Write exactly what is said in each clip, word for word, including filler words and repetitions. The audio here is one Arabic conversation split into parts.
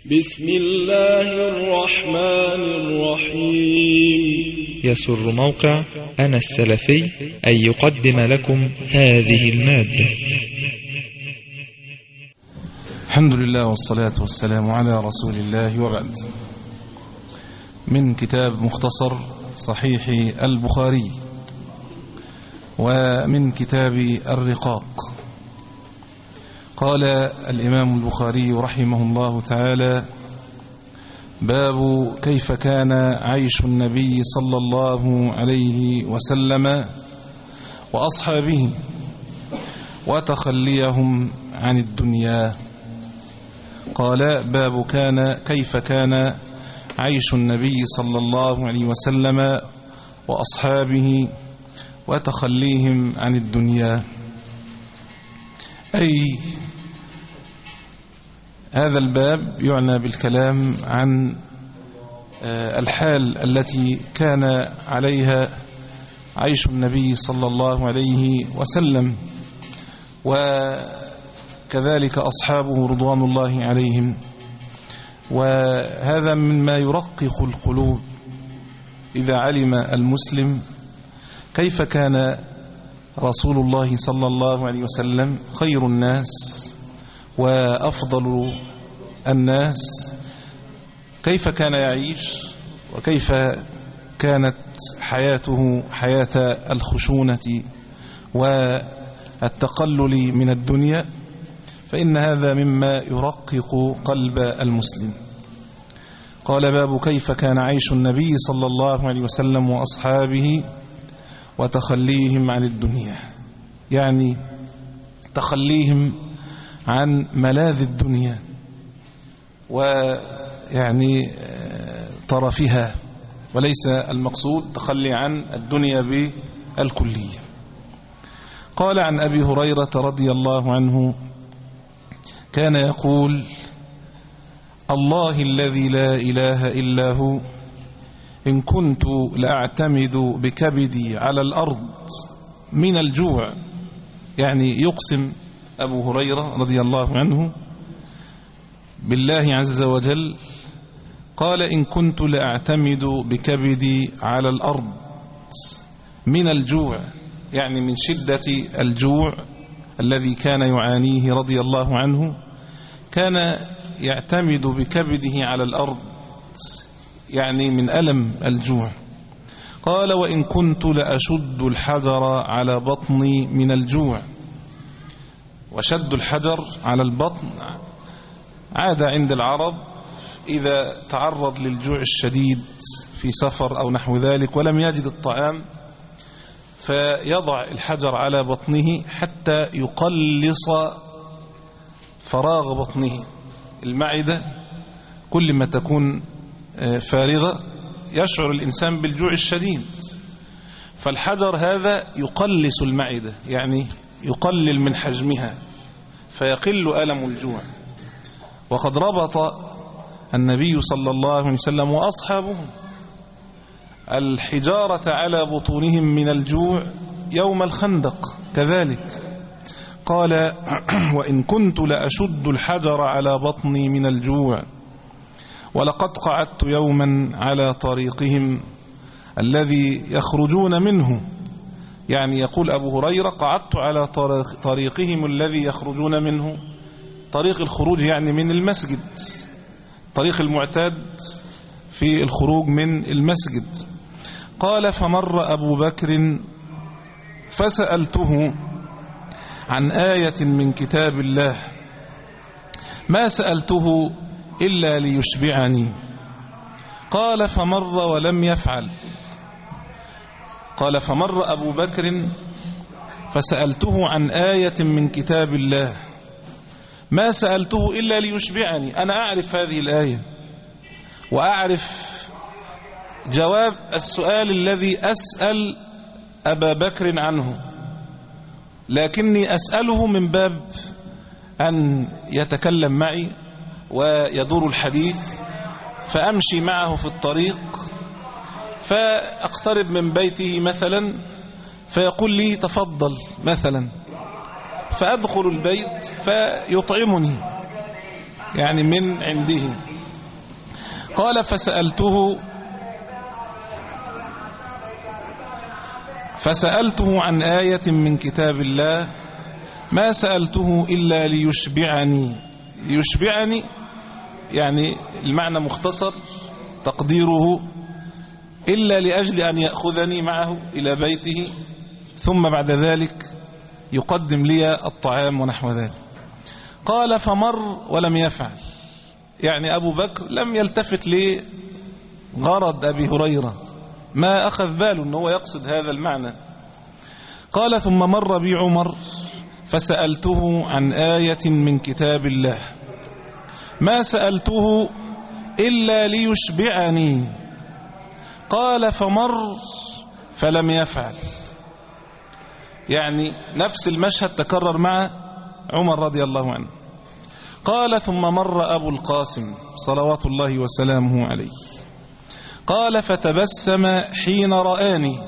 بسم الله الرحمن الرحيم. يسر موقع أنا السلفي أن يقدم لكم هذه المادة. الحمد لله والصلاة والسلام على رسول الله، وبعد. من كتاب مختصر صحيح البخاري ومن كتاب الرقاق. قال الإمام البخاري رحمه الله تعالى: باب كيف كان عيش النبي صلى الله عليه وسلم وأصحابه وتخليهم عن الدنيا. قال: باب كان كيف كان عيش النبي صلى الله عليه وسلم وأصحابه وتخليهم عن الدنيا، أي هذا الباب يعنى بالكلام عن الحال التي كان عليها عيش النبي صلى الله عليه وسلم وكذلك أصحابه رضوان الله عليهم. وهذا مما يرقق القلوب إذا علم المسلم كيف كان رسول الله صلى الله عليه وسلم خير الناس وأفضل الناس، كيف كان يعيش وكيف كانت حياته حياة الخشونة والتقلل من الدنيا، فإن هذا مما يرقق قلب المسلم. قال: باب كيف كان عيش النبي صلى الله عليه وسلم وأصحابه وتخليهم عن الدنيا، يعني تخليهم عن ملاذ الدنيا ويعني طرفها، وليس المقصود تخلي عن الدنيا بالكلية. قال: عن أبي هريرة رضي الله عنه كان يقول: الله الذي لا إله إلا هو إن كنت لأعتمد بكبدي على الأرض من الجوع، يعني يقسم أبو هريرة رضي الله عنه بالله عز وجل، قال: إن كنت لأعتمد بكبدي على الأرض من الجوع، يعني من شدة الجوع الذي كان يعانيه رضي الله عنه، كان يعتمد بكبده على الأرض، يعني من ألم الجوع. قال: وإن كنت لأشد الحجر على بطني من الجوع. وشد الحجر على البطن عادة عند العرب إذا تعرض للجوع الشديد في سفر أو نحو ذلك ولم يجد الطعام، فيضع الحجر على بطنه حتى يقلص فراغ بطنه. المعدة كل ما تكون فارغة يشعر الإنسان بالجوع الشديد، فالحجر هذا يقلص المعدة، يعني يقلل من حجمها فيقل ألم الجوع. وقد ربط النبي صلى الله عليه وسلم وأصحابه الحجارة على بطونهم من الجوع يوم الخندق كذلك. قال: وإن كنت لأشد الحجر على بطني من الجوع ولقد قعدت يوما على طريقهم الذي يخرجون منه، يعني يقول أبو هريرة: قعدت على طريقهم الذي يخرجون منه، طريق الخروج يعني من المسجد، طريق المعتاد في الخروج من المسجد. قال: فمر أبو بكر فسألته عن آية من كتاب الله، ما سألته إلا ليشبعني. قال: فمر ولم يفعل. قال: فمر أبو بكر فسألته عن آية من كتاب الله، ما سألته إلا ليشبعني. أنا أعرف هذه الآية وأعرف جواب السؤال الذي أسأل أبا بكر عنه، لكني أسأله من باب أن يتكلم معي ويدور الحديث، فأمشي معه في الطريق، فأقترب من بيته مثلا فيقول لي: تفضل مثلا، فأدخل البيت فيطعمني يعني من عنده قال فسألته فسألته عن آية من كتاب الله ما سألته إلا ليشبعني. ليشبعني يعني المعنى مختصر تقديره إلا لأجل أن يأخذني معه إلى بيته ثم بعد ذلك يقدم لي الطعام ونحو ذلك. قال فمر ولم يفعل، يعني أبو بكر لم يلتفت لغرض أبي هريرة، ما أخذ باله أنه يقصد هذا المعنى. قال ثم مر بي عمر فسألته عن آية من كتاب الله ما سألته إلا ليشبعني. قال فمر فلم يفعل، يعني نفس المشهد تكرر مع عمر رضي الله عنه. قال ثم مر أبو القاسم صلوات الله وسلامه عليه. قال فتبسم حين رآني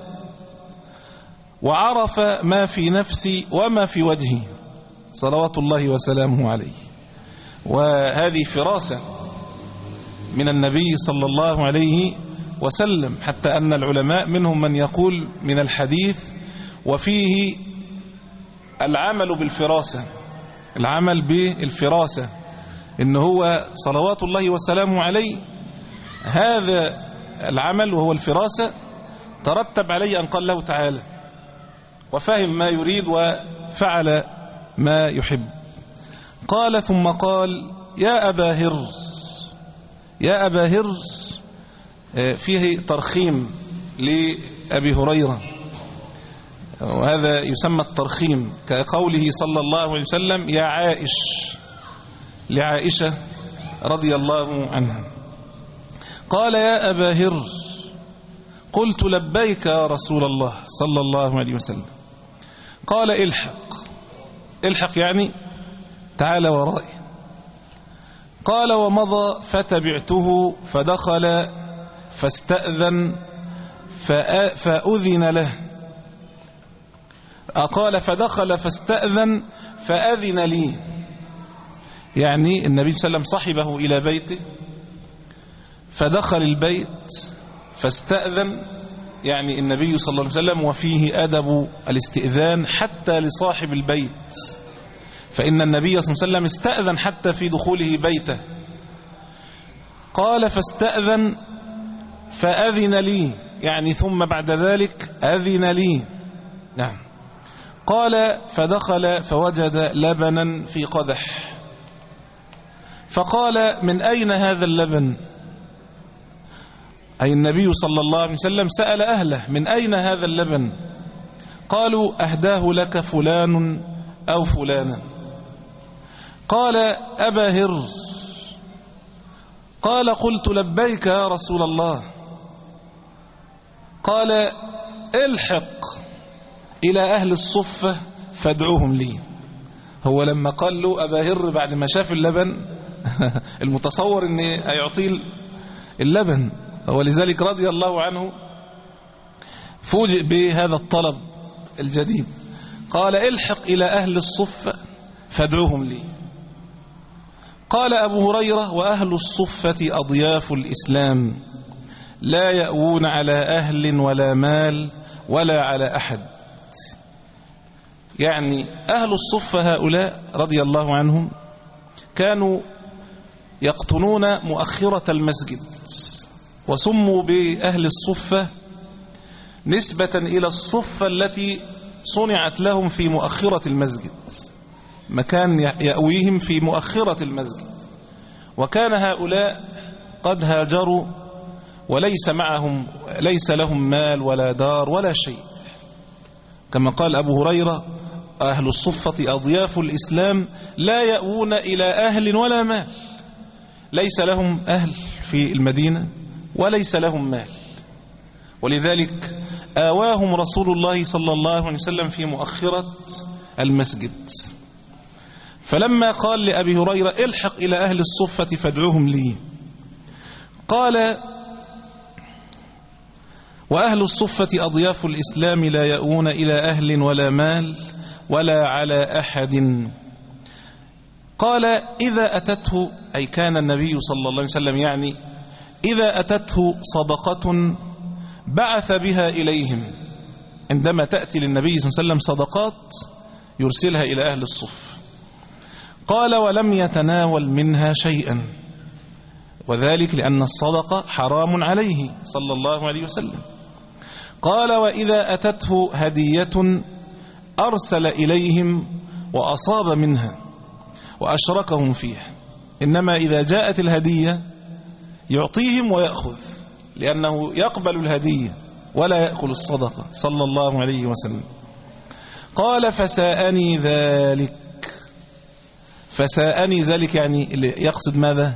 وعرف ما في نفسي وما في وجهي صلوات الله وسلامه عليه. وهذه فراسة من النبي صلى الله عليه وسلم، حتى أن العلماء منهم من يقول من الحديث وفيه العمل بالفراسة، العمل بالفراسة إن هو صلوات الله وسلامه عليه هذا العمل وهو الفراسة ترتب عليه أن قال له تعالى وفهم ما يريد وفعل ما يحب. قال ثم قال يا أبا هرز. يا أبا هرز فيه ترخيم لأبي هريرة، وهذا يسمى الترخيم كقوله صلى الله عليه وسلم يا عائش لعائشة رضي الله عنها. قال يا أبا هرز قلت لبيك يا رسول الله صلى الله عليه وسلم. قال الحق. الحق يعني تعال ورائي. قال ومضى فتبعته فدخل فاستأذن فأذن له. قال فدخل فاستأذن فأذن لي، يعني النبي صلى الله عليه وسلم صحبه إلى بيته فدخل البيت فاستأذن، يعني النبي صلى الله عليه وسلم وفيه أدب الاستئذان حتى لصاحب البيت، فإن النبي صلى الله عليه وسلم استأذن حتى في دخوله بيته. قال فاستأذن فأذن لي، يعني ثم بعد ذلك أذن لي. نعم. قال فدخل فوجد لبنا في قدح فقال من أين هذا اللبن؟ أي النبي صلى الله عليه وسلم سأل أهله من أين هذا اللبن؟ قالوا أهداه لك فلان أو فلانا. قال أبا هرز. قال قلت لبيك يا رسول الله. قال الحق إلى أهل الصفة فادعوهم لي. هو لما قال له أبا هر بعد ما شاف اللبن المتصور أن هيعطيه اللبن، ولذلك رضي الله عنه فوجئ بهذا الطلب الجديد. قال الحق إلى أهل الصفة فادعوهم لي. قال أبو هريرة وأهل الصفة أضياف الإسلام لا يأوون على أهل ولا مال ولا على أحد. يعني أهل الصفة هؤلاء رضي الله عنهم كانوا يقطنون مؤخرة المسجد، وسموا بأهل الصفة نسبة إلى الصفة التي صنعت لهم في مؤخرة المسجد، مكان يأويهم في مؤخرة المسجد. وكان هؤلاء قد هاجروا وليس معهم ليس لهم مال ولا دار ولا شيء، كما قال أبو هريرة أهل الصفة أضياف الإسلام لا يأوون إلى أهل ولا مال، ليس لهم أهل في المدينة وليس لهم مال، ولذلك آواهم رسول الله صلى الله عليه وسلم في مؤخرة المسجد. فلما قال لأبي هريرة الحق إلى أهل الصفة فادعوهم لي، قال وأهل الصفة أضياف الإسلام لا يأوون إلى أهل ولا مال ولا على أحد. قال إذا أتته، أي كان النبي صلى الله عليه وسلم يعني إذا أتته صدقة بعث بها إليهم. عندما تأتي للنبي صلى الله عليه وسلم صدقات يرسلها إلى أهل الصف. قال ولم يتناول منها شيئا، وذلك لأن الصدقة حرام عليه صلى الله عليه وسلم. قال وإذا أتته هدية أرسل إليهم وأصاب منها وأشركهم فيها. إنما إذا جاءت الهدية يعطيهم ويأخذ، لأنه يقبل الهدية ولا يأكل الصدقة صلى الله عليه وسلم. قال فساءني ذلك. فساءني ذلك يعني يقصد ماذا؟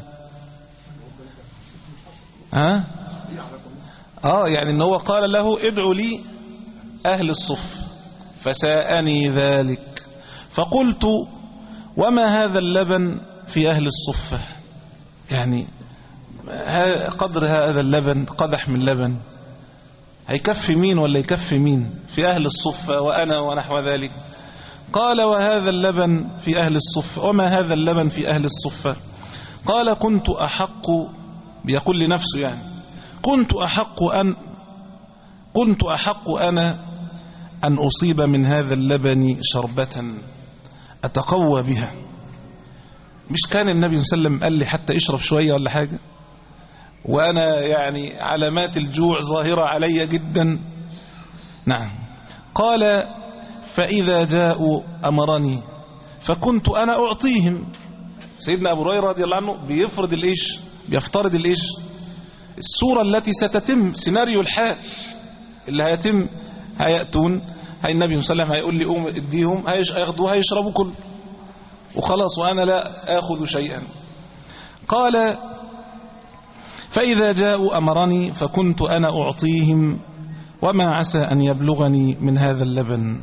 ها؟ آه يعني إن هو قال له ادعو لي أهل الصف. فساءني ذلك. فقلت وما هذا اللبن في أهل الصفة؟ يعني قدر هذا اللبن، قدح من لبن هيكفي مين ولا يكفي مين في أهل الصفة وأنا ونحو ذلك؟ قال وهذا اللبن في أهل الصفة. وما هذا اللبن في أهل الصفة؟ قال كنت أحق، بيقول لنفسه يعني كنت أحق أن كنت أحق أنا أن أصيب من هذا اللبن شربة أتقوى بها. مش كان النبي صلى الله عليه وسلم قال لي حتى اشرب شوية ولا حاجة، وأنا يعني علامات الجوع ظاهرة علي جدا. نعم. قال فإذا جاءوا أمرني فكنت أنا أعطيهم. سيدنا أبو هريرة رضي الله عنه بيفرض الإيش، بيفترض الإيش، الصورة التي ستتم، سيناريو الحال اللي هيتم. هيأتون، هاي النبي صلى الله عليه وسلم هيقول لي قوم اديهم، هياخدوها هيشربوا كل وخلاص وأنا لا آخذ شيئا. قال فإذا جاءوا أمرني فكنت أنا أعطيهم وما عسى أن يبلغني من هذا اللبن.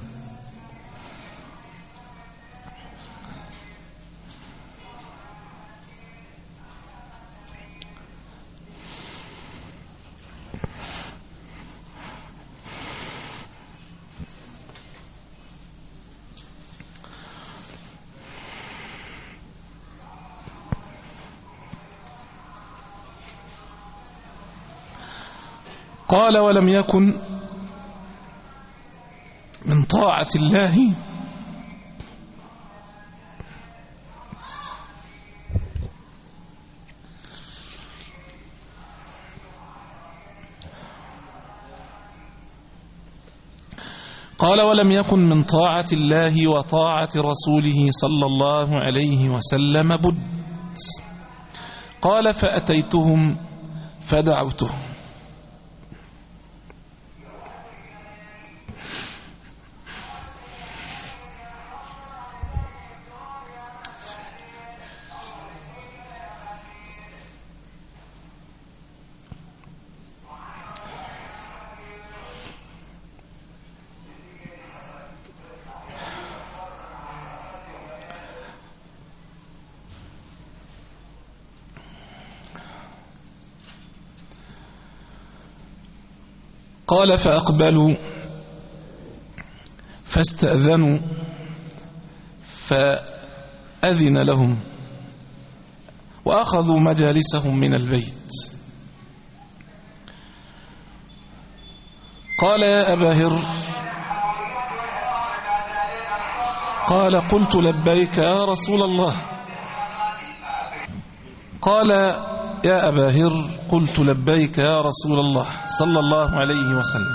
قال ولم يكن من طاعة الله قال ولم يكن من طاعة الله وطاعة رسوله صلى الله عليه وسلم بد. قال فأتيتهم فدعوتهم. قال فأقبلوا فاستأذنوا فأذن لهم وأخذوا مجالسهم من البيت. قال يا أبا هر. قال قلت لبيك يا رسول الله. قال يا أبا هر قلت لبيك يا رسول الله صلى الله عليه وسلم.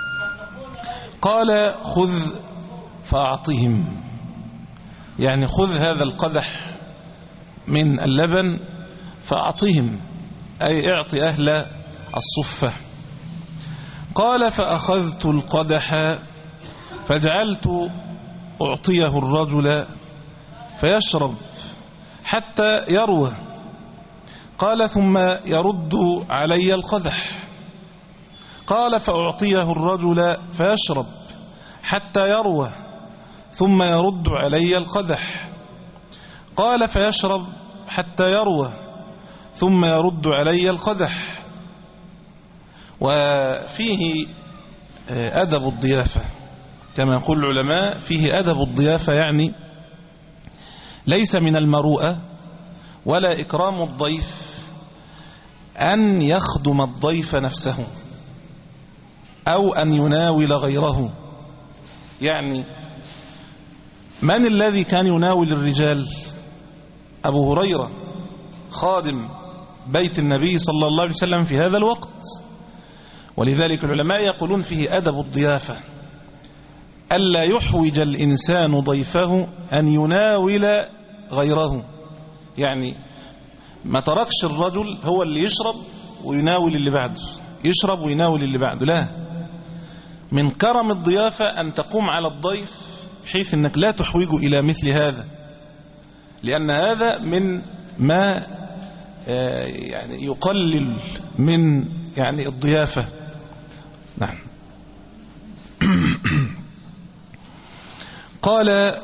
قال خذ فأعطهم، يعني خذ هذا القدح من اللبن فأعطهم، أي اعطي أهل الصفة. قال فأخذت القدح فجعلت أعطيه الرجل فيشرب حتى يروى. قال ثم يرد علي القدح. قال فأعطيه الرجل فيشرب حتى يروى ثم يرد علي القدح. قال فيشرب حتى يروى ثم يرد علي القدح. وفيه أدب الضيافة كما يقول العلماء، فيه أدب الضيافة، يعني ليس من المروءة ولا إكرام الضيف أن يخدم الضيف نفسه أو أن يناول غيره. يعني من الذي كان يناول الرجال؟ أبو هريرة خادم بيت النبي صلى الله عليه وسلم في هذا الوقت. ولذلك العلماء يقولون فيه أدب الضيافة، ألا يحوج الإنسان ضيفه أن يناول غيره. يعني ما تركش الرجل هو اللي يشرب ويناول اللي بعده، يشرب ويناول اللي بعده، لا، من كرم الضيافة أن تقوم على الضيف بحيث أنك لا تحوجه إلى مثل هذا، لأن هذا من ما يعني يقلل من يعني الضيافة. نعم. قال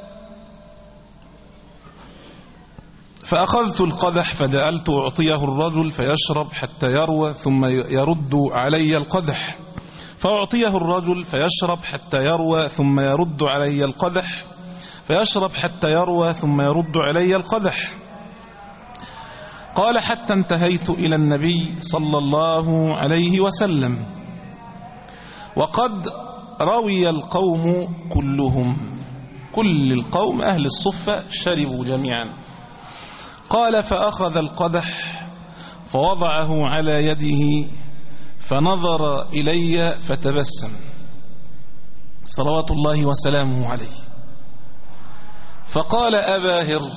فأخذت القدح فجعلت أعطيه الرجل فيشرب حتى يروى ثم يرد علي القدح، فأعطيه الرجل فيشرب حتى يروى ثم يرد علي القدح، فيشرب حتى يروى ثم يرد علي القدح. قال حتى انتهيت إلى النبي صلى الله عليه وسلم وقد روي القوم كلهم، كل القوم أهل الصفة شربوا جميعا. قال فأخذ القدح فوضعه على يده فنظر إلي فتبسم صلوات الله وسلامه عليه، فقال أبا هر،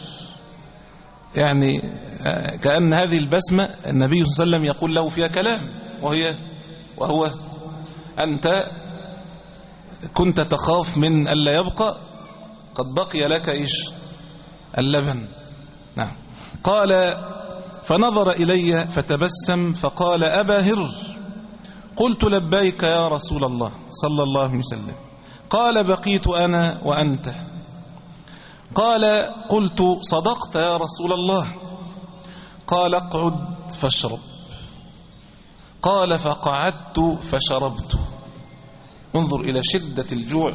يعني كأن هذه البسمة النبي صلى الله عليه وسلم يقول له فيها كلام، وهي وهو أنت كنت تخاف من ألا يبقى، قد بقي لك إيش؟ اللبن. نعم. قال فنظر إلي فتبسم فقال أبا هر، قلت لبيك يا رسول الله صلى الله عليه وسلم. قال بقيت أنا وأنت. قال قلت صدقت يا رسول الله. قال اقعد فاشرب. قال فقعدت فشربت. انظر إلى شدة الجوع،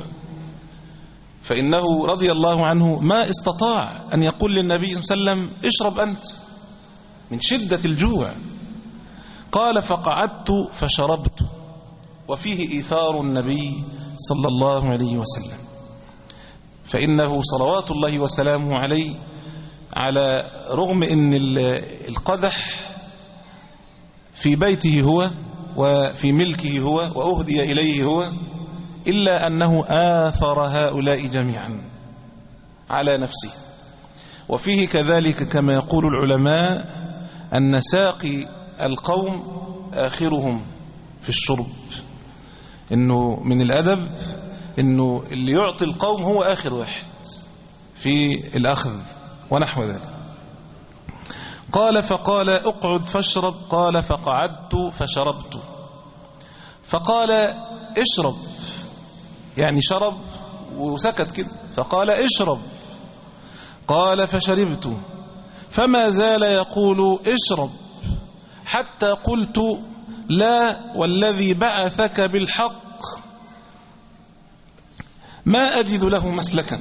فإنه رضي الله عنه ما استطاع أن يقول للنبي صلى الله عليه وسلم اشرب أنت من شدة الجوع. قال فقعدت فشربت، وفيه إيثار النبي صلى الله عليه وسلم، فإنه صلوات الله وسلامه عليه على رغم أن القدح في بيته هو وفي ملكه هو وأهدي إليه هو، إلا أنه آثر هؤلاء جميعا على نفسه. وفيه كذلك كما يقول العلماء أن ساقي القوم آخرهم في الشرب، إنه من الأدب إنه اللي يعطي القوم هو آخر واحد في الأخذ ونحو ذلك. قال فقال اقعد فاشرب. قال فقعدت فشربت. فقال اشرب، يعني شرب وسكت كده، فقال اشرب. قال فشربت، فما زال يقول اشرب حتى قلت لا والذي بعثك بالحق ما أجد له مسلكا.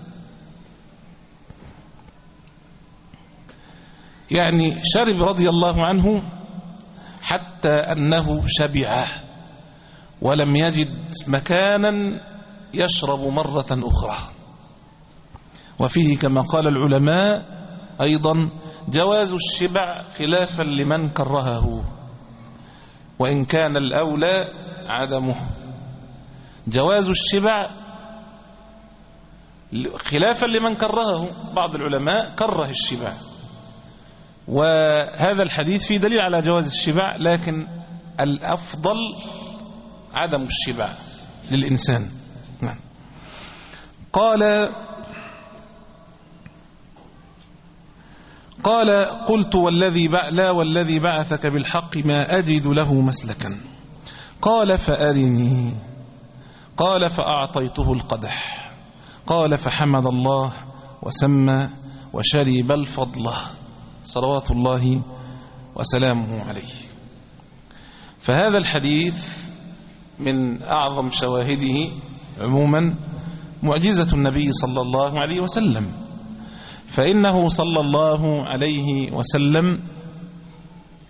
يعني شرب رضي الله عنه حتى أنه شبع ولم يجد مكانا يشرب مرة أخرى. وفيه كما قال العلماء أيضا جواز الشبع خلافا لمن كرهه، وإن كان الأولى عدمه. جواز الشبع خلافا لمن كرهه، بعض العلماء كره الشبع، وهذا الحديث فيه دليل على جواز الشبع، لكن الأفضل عدم الشبع للإنسان. نعم. قال قال قلت والذي لا والذي بعثك بالحق ما أجد له مسلكا. قال فأرني. قال فأعطيته القدح. قال فحمد الله وسمى وشرب الفضل صلوات الله وسلامه عليه. فهذا الحديث من أعظم شواهده عموما معجزة النبي صلى الله عليه وسلم، فإنه صلى الله عليه وسلم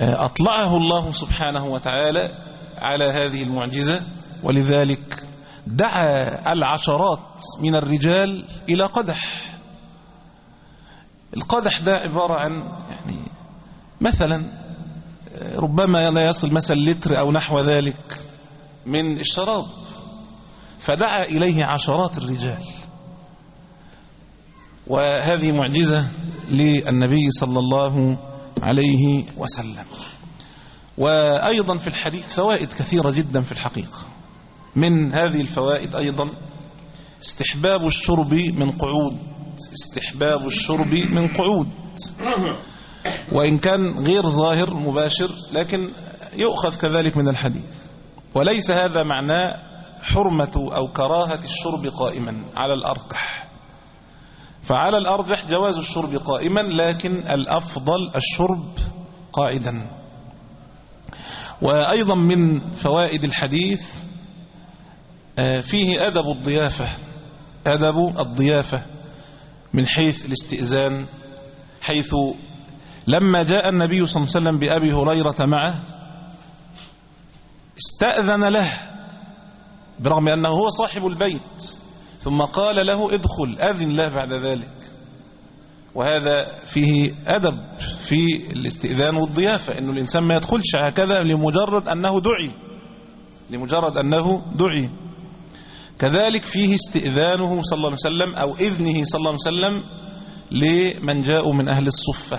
أطلعه الله سبحانه وتعالى على هذه المعجزة، ولذلك دعا العشرات من الرجال إلى قدح. القدح ده عبارة عن يعني مثلا ربما لا يصل مثلا لتر أو نحو ذلك من الشراب، فدعا إليه عشرات الرجال. وهذه معجزة للنبي صلى الله عليه وسلم. وأيضا في الحديث فوائد كثيرة جدا في الحقيقة. من هذه الفوائد أيضا استحباب الشرب من قعود، استحباب الشرب من قعود، وإن كان غير ظاهر مباشر لكن يؤخذ كذلك من الحديث. وليس هذا معناه حرمة أو كراهة الشرب قائما على الأرجح، فعلى الأرجح جواز الشرب قائما، لكن الأفضل الشرب قاعدا. وأيضا من فوائد الحديث فيه أدب الضيافة، أدب الضيافة من حيث الاستئذان، حيث لما جاء النبي صلى الله عليه وسلم بأبي هريرة معه استأذن له برغم أنه هو صاحب البيت، ثم قال له ادخل، أذن له بعد ذلك. وهذا فيه أدب في الاستئذان والضيافة، أنه الإنسان ما يدخلش هكذا لمجرد أنه دعي، لمجرد أنه دعي. كذلك فيه استئذانه صلى الله عليه وسلم أو إذنه صلى الله عليه وسلم لمن جاءوا من أهل الصفة.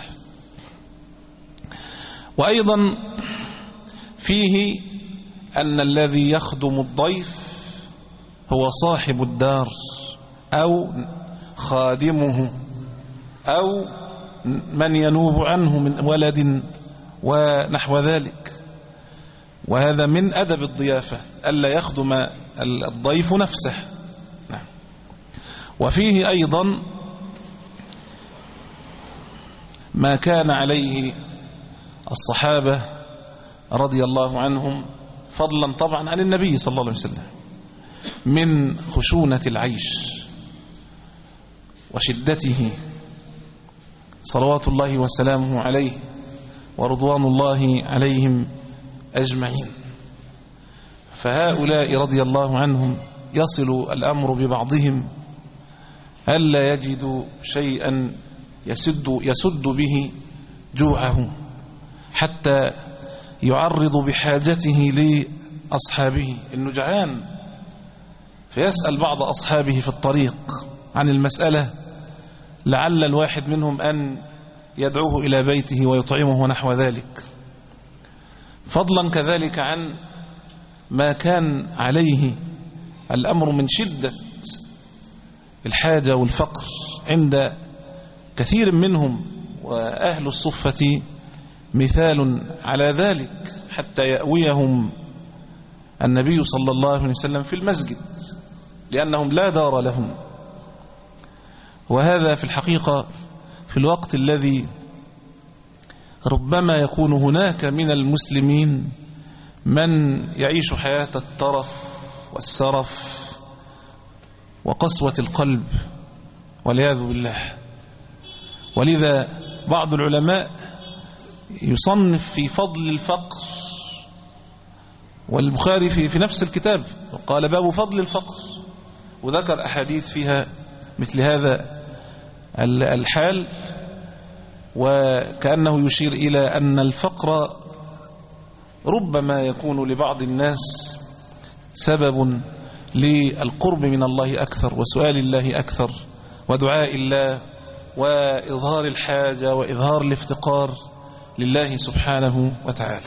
وأيضا فيه أن الذي يخدم الضيف هو صاحب الدار أو خادمه أو من ينوب عنه من ولد ونحو ذلك. وهذا من أدب الضيافة ألا يخدم الضيف نفسه. نعم. وفيه أيضا ما كان عليه الصحابة رضي الله عنهم فضلا طبعا عن النبي صلى الله عليه وسلم من خشونة العيش وشدته صلوات الله وسلامه عليه ورضوان الله عليهم أجمعين. فهؤلاء رضي الله عنهم يصل الأمر ببعضهم ألا يجدوا شيئا يسد, يسد به جوعه حتى يعرض بحاجته لأصحابه، إنه جعان، فيسأل بعض أصحابه في الطريق عن المسألة لعل الواحد منهم أن يدعوه إلى بيته ويطعمه ونحو ذلك. فضلا كذلك عن ما كان عليه الأمر من شدة الحاجة والفقر عند كثير منهم، وأهل الصفة مثال على ذلك، حتى يأويهم النبي صلى الله عليه وسلم في المسجد لأنهم لا دار لهم. وهذا في الحقيقة في الوقت الذي ربما يكون هناك من المسلمين من يعيش حياة الترف والسرف وقسوة القلب والعياذ بالله. ولذا بعض العلماء يصنف في فضل الفقر، والبخاري في, في نفس الكتاب قال باب فضل الفقر، وذكر أحاديث فيها مثل هذا الحال، وكأنه يشير إلى أن الفقر ربما يكون لبعض الناس سبب للقرب من الله أكثر وسؤال الله أكثر ودعاء الله وإظهار الحاجة وإظهار الافتقار لله سبحانه وتعالى.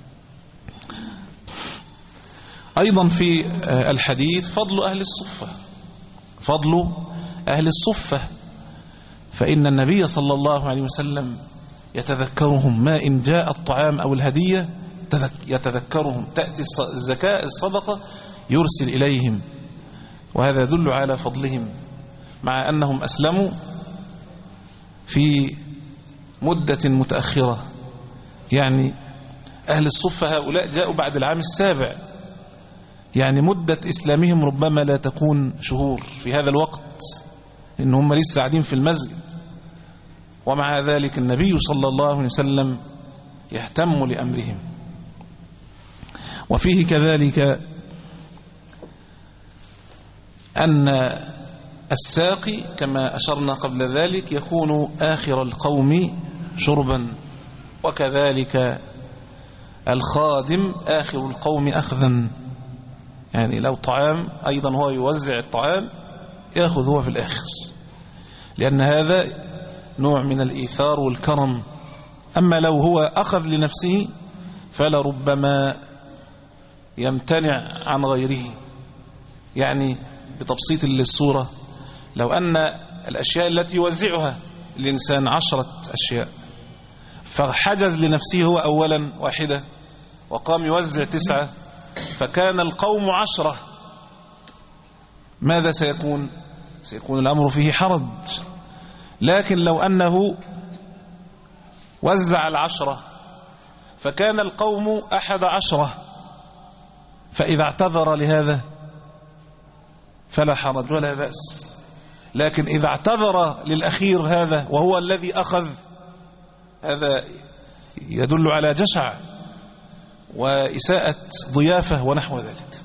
أيضا في الحديث فضل أهل الصفة، فضل أهل الصفة، فإن النبي صلى الله عليه وسلم يتذكرهم، ما إن جاء الطعام أو الهدية يتذكرهم، تأتي الزكاة الصدقة يرسل إليهم، وهذا يدل على فضلهم، مع أنهم أسلموا في مدة متأخرة. يعني أهل الصفة هؤلاء جاءوا بعد العام السابع، يعني مدة إسلامهم ربما لا تكون شهور في هذا الوقت، إنهم لسه قاعدين في المسجد. ومع ذلك النبي صلى الله عليه وسلم يهتم لأمرهم. وفيه كذلك أن الساقي كما أشرنا قبل ذلك يكون آخر القوم شربا، وكذلك الخادم آخر القوم أخذا، يعني لو طعام أيضا هو يوزع الطعام يأخذ هو في الآخر، لأن هذا نوع من الإيثار والكرم. أما لو هو أخذ لنفسه فلربما يمتنع عن غيره. يعني بتبسيط الصورة، لو أن الأشياء التي يوزعها الإنسان عشرة أشياء، فحجز لنفسه هو أولا واحدة وقام يوزع تسعة، فكان القوم عشرة، ماذا سيكون؟ سيكون الأمر فيه حرج. لكن لو أنه وزع العشرة فكان القوم أحد عشرة، فإذا اعتذر لهذا فلا حرج ولا بأس. لكن إذا اعتذر للأخير هذا وهو الذي أخذ، هذا يدل على جشع وإساءة ضيافة ونحو ذلك.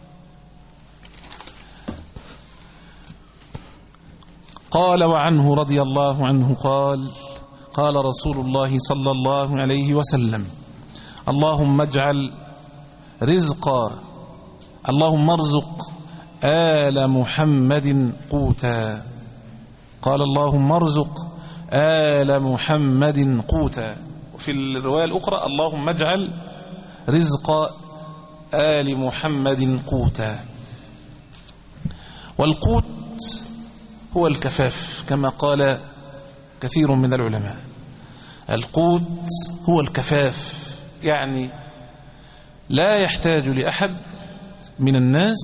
قال وعنه رضي الله عنه قال قال رسول الله صلى الله عليه وسلم: اللهم اجعل رزق اللهم ارزق آل محمد قوتا. قال اللهم ارزق آل محمد قوتا. وفي الرواية الأخرى: اللهم اجعل رزق آل محمد قوتا. والقوت هو الكفاف كما قال كثير من العلماء. القوت هو الكفاف، يعني لا يحتاج لأحد من الناس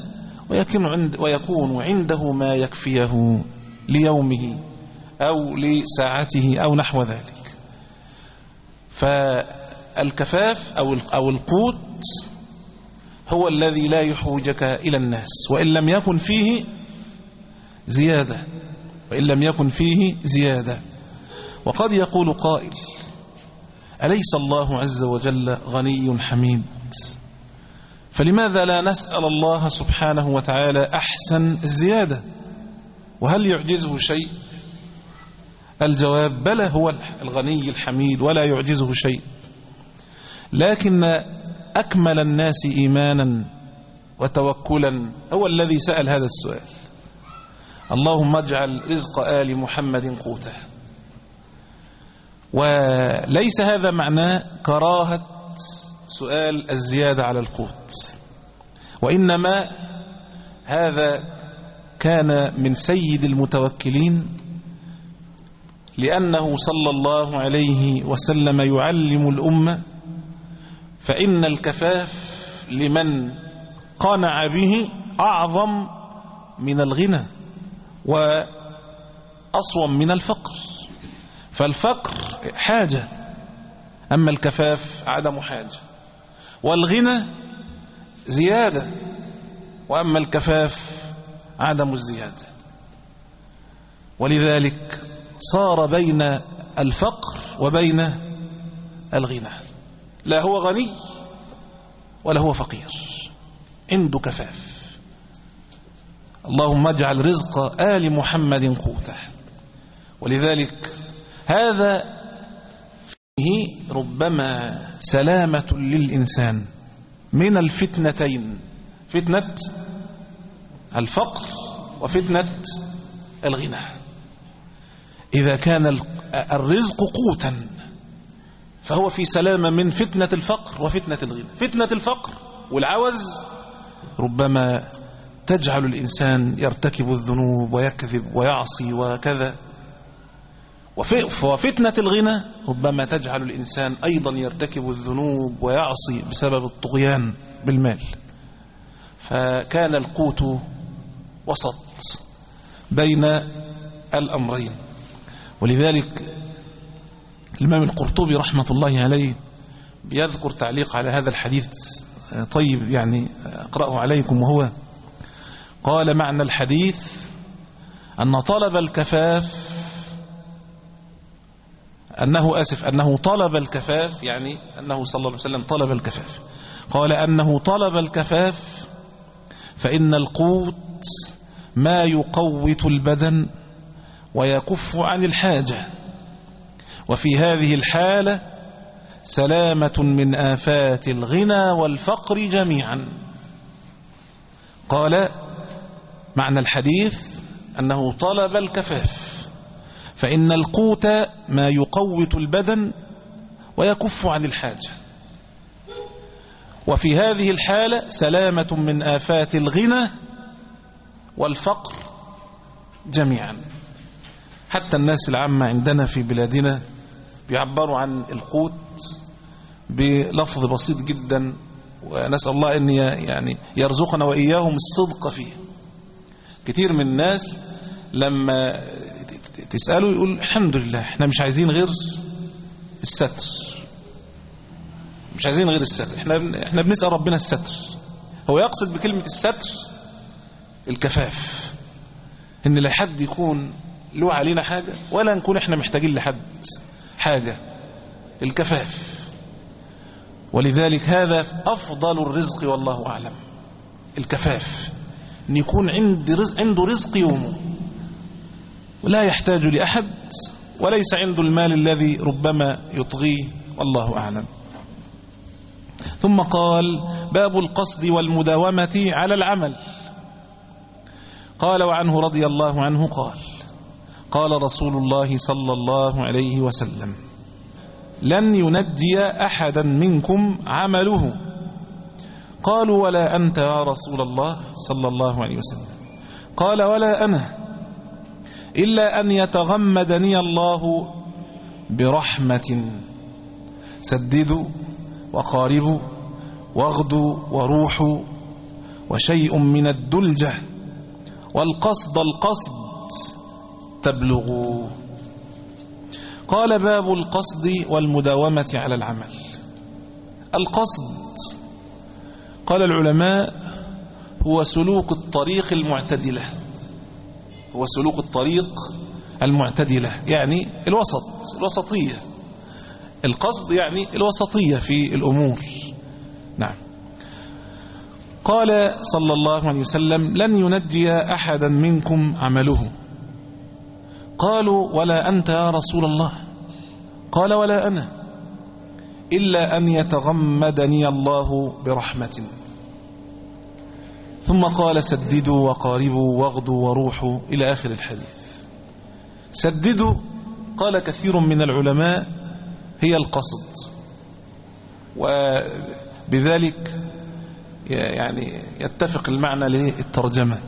ويكون عنده ما يكفيه ليومه أو لساعته أو نحو ذلك. فالكفاف أو القوت هو الذي لا يحوجك إلى الناس، وإن لم يكن فيه زيادة وإن لم يكن فيه زيادة. وقد يقول قائل: أليس الله عز وجل غني حميد؟ فلماذا لا نسأل الله سبحانه وتعالى أحسن الزيادة؟ وهل يعجزه شيء؟ الجواب: بلى، هو الغني الحميد ولا يعجزه شيء. لكن أكمل الناس إيمانا وتوكلا هو الذي سأل هذا السؤال: اللهم اجعل رزق آل محمد قوته. وليس هذا معناه كراهة سؤال الزيادة على القوت، وإنما هذا كان من سيد المتوكلين، لأنه صلى الله عليه وسلم يعلم الأمة فإن الكفاف لمن قنع به أعظم من الغنى وأصوم من الفقر. فالفقر حاجة، أما الكفاف عدم حاجة، والغنى زيادة، وأما الكفاف عدم الزيادة. ولذلك صار بين الفقر وبين الغنى، لا هو غني ولا هو فقير، عنده كفاف. اللهم اجعل رزق آل محمد قوته. ولذلك هذا فيه ربما سلامة للإنسان من الفتنتين، فتنة الفقر وفتنة الغنى. إذا كان الرزق قوتا فهو في سلامة من فتنة الفقر وفتنة الغنى. فتنة الفقر والعوز ربما تجعل الإنسان يرتكب الذنوب ويكذب ويعصي وكذا، وفتنة الغنى ربما تجعل الإنسان أيضا يرتكب الذنوب ويعصي بسبب الطغيان بالمال. فكان القوت وسط بين الأمرين. ولذلك الإمام القرطبي رحمة الله عليه بيذكر تعليق على هذا الحديث طيب، يعني أقرأه عليكم، وهو قال: معنى الحديث أن طلب الكفاف أنه أسف أنه طلب الكفاف، يعني أنه صلى الله عليه وسلم طلب الكفاف. قال أنه طلب الكفاف فإن القوت ما يقوت البدن ويكف عن الحاجة، وفي هذه الحالة سلامة من آفات الغنى والفقر جميعا. قال معنى الحديث أنه طلب الكفاف فإن القوت ما يقوت البدن ويكف عن الحاجة، وفي هذه الحالة سلامة من آفات الغنى والفقر جميعا. حتى الناس العامة عندنا في بلادنا بيعبروا عن القوت بلفظ بسيط جدا، ونسأل الله أن يعني يرزقنا وإياهم الصدق فيه. كتير من الناس لما تسأله يقول الحمد لله احنا مش عايزين غير الستر، مش عايزين غير الستر، احنا احنا بنسأل ربنا الستر. هو يقصد بكلمة الستر الكفاف، ان لا حد يكون له علينا حاجة ولا نكون احنا محتاجين لحد حاجة، الكفاف. ولذلك هذا أفضل الرزق والله أعلم، الكفاف، ان يكون عنده رزق يومه ولا يحتاج لأحد، وليس عنده المال الذي ربما يطغيه، والله أعلم. ثم قال باب القصد والمداومة على العمل. قال وعنه رضي الله عنه قال قال رسول الله صلى الله عليه وسلم لن ينجي أحدا منكم عمله. قالوا ولا أنت يا رسول الله صلى الله عليه وسلم؟ قال ولا أنا، إلا أن يتغمدني الله برحمة. سددوا وقاربوا واغدوا وروحوا، وشيء من الدلجة، والقصد القصد تبلغوا. قال باب القصد والمداومة على العمل. القصد قال العلماء هو سلوك الطريق المعتدلة، هو سلوك الطريق المعتدلة، يعني الوسط، الوسطية. القصد يعني الوسطية في الأمور. نعم. قال صلى الله عليه وسلم لن ينجي أحدا منكم عمله. قالوا ولا أنت يا رسول الله؟ قال ولا أنا، إلا أن يتغمدني الله برحمة. ثم قال سددوا وقاربوا واغدوا وروحوا إلى آخر الحديث. سددوا قال كثير من العلماء هي القصد، وبذلك يعني يتفق المعنى للترجمة.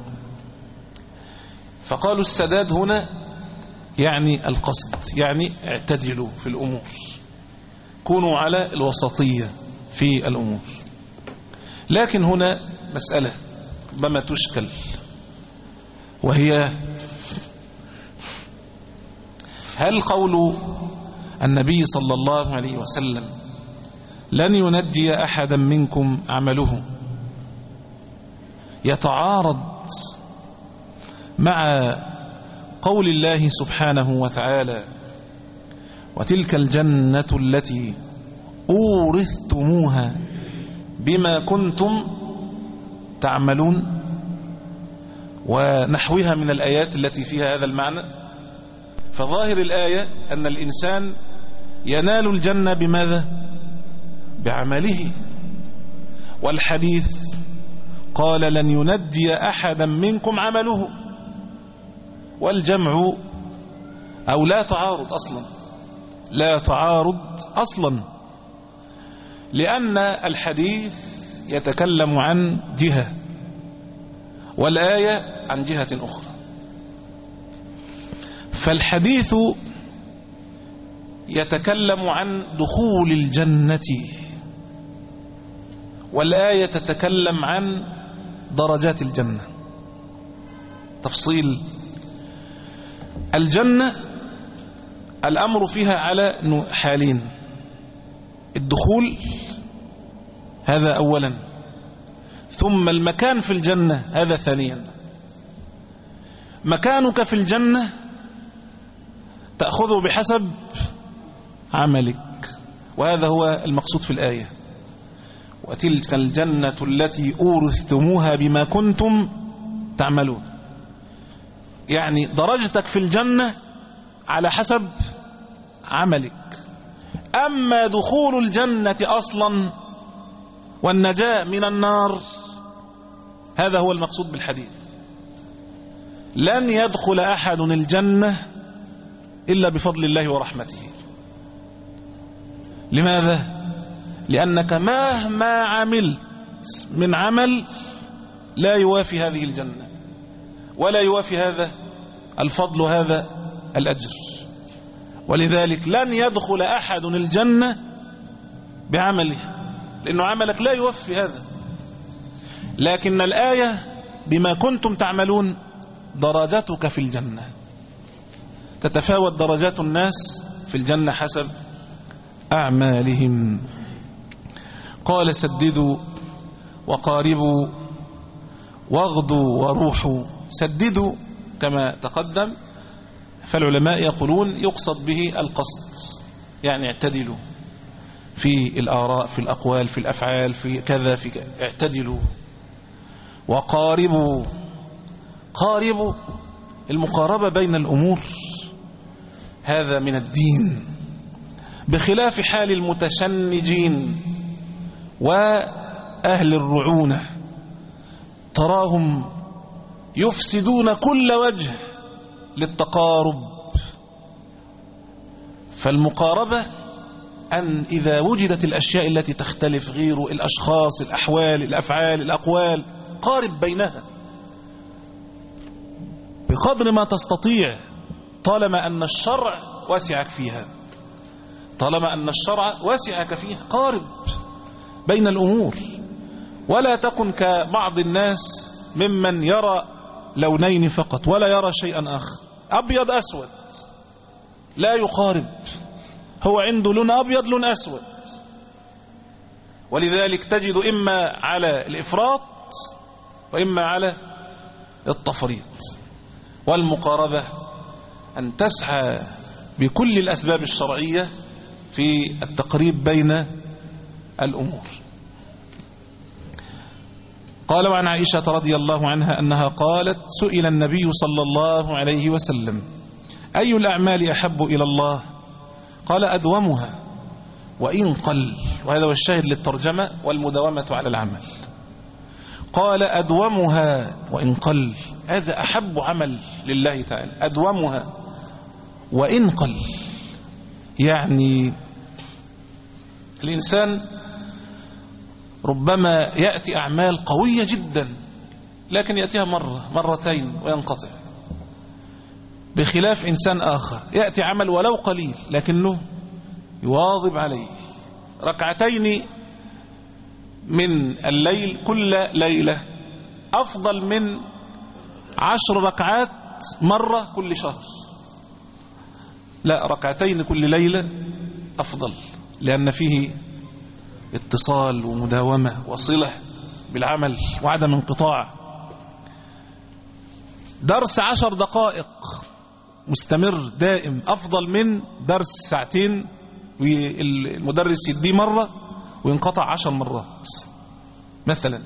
فقالوا السداد هنا يعني القصد، يعني اعتدلوا في الأمور، كونوا على الوسطية في الأمور. لكن هنا مسألة ربما تشكل، وهي هل قول النبي صلى الله عليه وسلم لن ينجي أحدا منكم عمله يتعارض مع قول الله سبحانه وتعالى وتلك الجنة التي أورثتموها بما كنتم تعملون، ونحوها من الآيات التي فيها هذا المعنى؟ فظاهر الآية أن الإنسان ينال الجنة بماذا؟ بعمله. والحديث قال لن ينجي أحدا منكم عمله، والجمع أو لا تعارض أصلا، لا تعارض أصلا، لأن الحديث يتكلم عن جهة والآية عن جهة أخرى. فالحديث يتكلم عن دخول الجنة، والآية تتكلم عن درجات الجنة. تفصيل الجنة الأمر فيها على حالين: الدخول هذا أولا، ثم المكان في الجنة هذا ثانيا. مكانك في الجنة تأخذه بحسب عملك. وهذا هو المقصود في الآية: وتلك الجنة التي أورثتموها بما كنتم تعملون. يعني درجتك في الجنة على حسب عملك. أما دخول الجنة أصلا والنجاة من النار هذا هو المقصود بالحديث. لن يدخل أحد الجنة إلا بفضل الله ورحمته. لماذا؟ لأنك مهما عملت من عمل لا يوافي هذه الجنة ولا يوافي هذا الفضل وهذا الأجر. ولذلك لن يدخل أحد الجنة بعمله، لأنه عملك لا يوفي هذا. لكن الآية بما كنتم تعملون درجتك في الجنة، تتفاوت درجات الناس في الجنة حسب أعمالهم. قال: سددوا وقاربوا واغدوا وروحوا. سددوا كما تقدم، فالعلماء يقولون يقصد به القصد، يعني اعتدلوا في الآراء، في الأقوال، في الأفعال، في كذا في كذا، اعتدلوا. وقاربوا، قاربوا المقاربة بين الأمور، هذا من الدين، بخلاف حال المتشنجين وأهل الرعونة، تراهم يفسدون كل وجه للتقارب. فالمقاربة أن إذا وجدت الأشياء التي تختلف، غير الأشخاص، الأحوال، الأفعال، الأقوال، قارب بينها بقدر ما تستطيع، طالما أن الشرع واسعك فيها، طالما أن الشرع واسعك فيها، قارب بين الأمور. ولا تكن كبعض الناس ممن يرى لونين فقط ولا يرى شيئا آخر، أبيض أسود، لا يقارب، هو عنده لون أبيض لون أسود. ولذلك تجد إما على الإفراط وإما على التفريط. والمقاربة أن تسعى بكل الأسباب الشرعية في التقريب بين الأمور. قال: وعن عائشة رضي الله عنها أنها قالت: سئل النبي صلى الله عليه وسلم: أي الأعمال أحب إلى الله؟ قال: أدومها وإن قل. وهذا هو الشاهد للترجمة: والمداومة على العمل. قال: أدومها وإن قل، هذا أحب عمل لله تعالى، أدومها وإن قل. يعني الإنسان ربما يأتي أعمال قوية جدا لكن يأتيها مرة مرتين وينقطع، بخلاف إنسان آخر يأتي عمل ولو قليل لكنه يواظب عليه. ركعتين من الليل كل ليلة أفضل من عشر ركعات مرة كل شهر. لا، ركعتين كل ليلة أفضل، لأن فيه اتصال ومداومة وصلة بالعمل وعدم انقطاع. درس عشر دقائق مستمر دائم أفضل من درس ساعتين والمدرس يديه مرة وينقطع عشر مرات. مثلا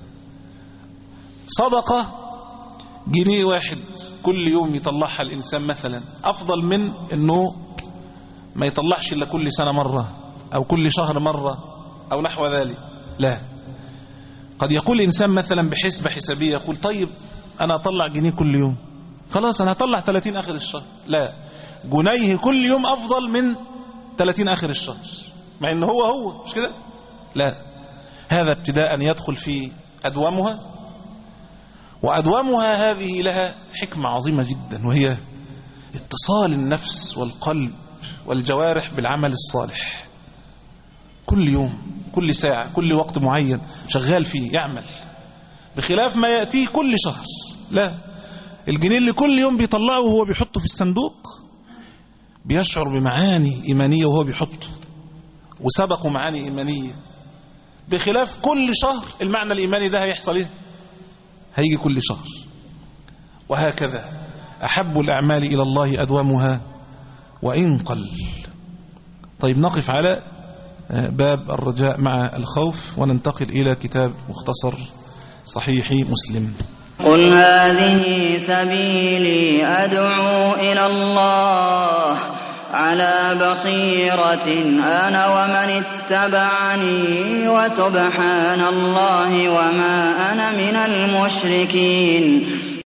صدقة جنيه واحد كل يوم يطلعها الإنسان مثلا أفضل من أنه ما يطلعش إلا كل سنة مرة أو كل شهر مرة أو نحو ذلك. لا، قد يقول الإنسان مثلا بحسبة حسابية، يقول طيب أنا أطلع جنيه كل يوم، خلاص أنا أطلع ثلاثين آخر الشهر. لا، جنيه كل يوم أفضل من ثلاثين آخر الشهر، مع أنه هو هو مش كده. لا، هذا ابتداء يدخل في أدومها. وأدومها هذه لها حكمة عظيمة جدا، وهي اتصال النفس والقلب والجوارح بالعمل الصالح. كل يوم كل ساعة كل وقت معين شغال فيه يعمل، بخلاف ما يأتيه كل شهر. لا، الجنيه اللي كل يوم بيطلعه وهو بيحطه في الصندوق بيشعر بمعاني إيمانية وهو بيحطه، وسبقه معاني إيمانية، بخلاف كل شهر المعنى الإيماني ده هيحصل إيه؟ هيجي كل شهر. وهكذا أحب الأعمال إلى الله أدومها وإن قل. طيب نقف على باب الرجاء مع الخوف وننتقل إلى كتاب مختصر صحيح مسلم. قل هذه سبيلي أدعو إلى الله على بصيرة أنا ومن اتبعني وسبحان الله وما أنا من المشركين.